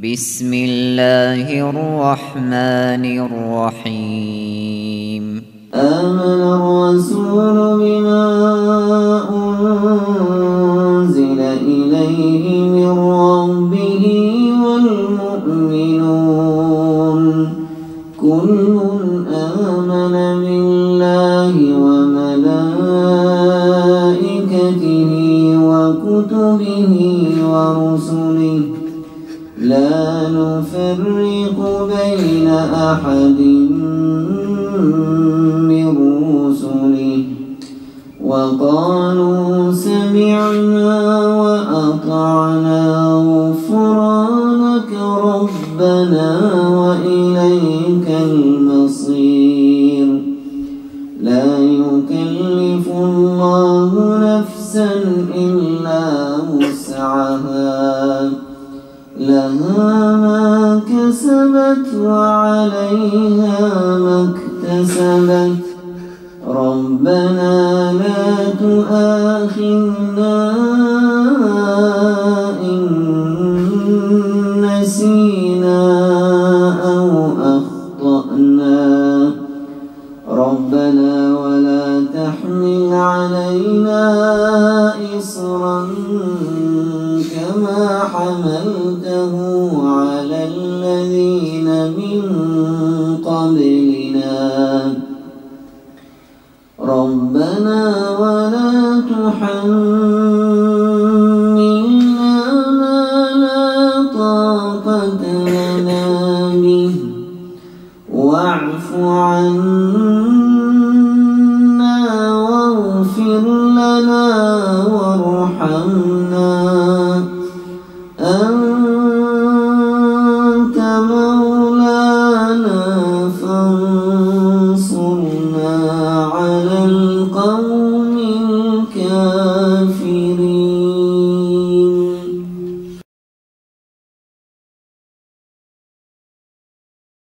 بسم الله الرحمن الرحيم. آمن الرسول بما أنزل إليه من ربه والمؤمنون كل آمن بالله وملائكته وكتبه ورسله لا نفرق بين أحد من رسله وقالوا سمعنا وأطعنا غفرانك ربنا وإليك المصير. لا يكلف الله نفسا إلا وسعها لها ما كسبت وعليها ما اكتسبت ربنا لا تؤاخذنا إن نسينا أو أخطأنا ربنا ولا تحمل علينا إصرا كما حملته على الذين من قبلنا ربنا ولا تحملنا ما لا طاقة لنا به واعف عنا واغفر لنا وارحمنا أنت مولانا فانصرنا على القوم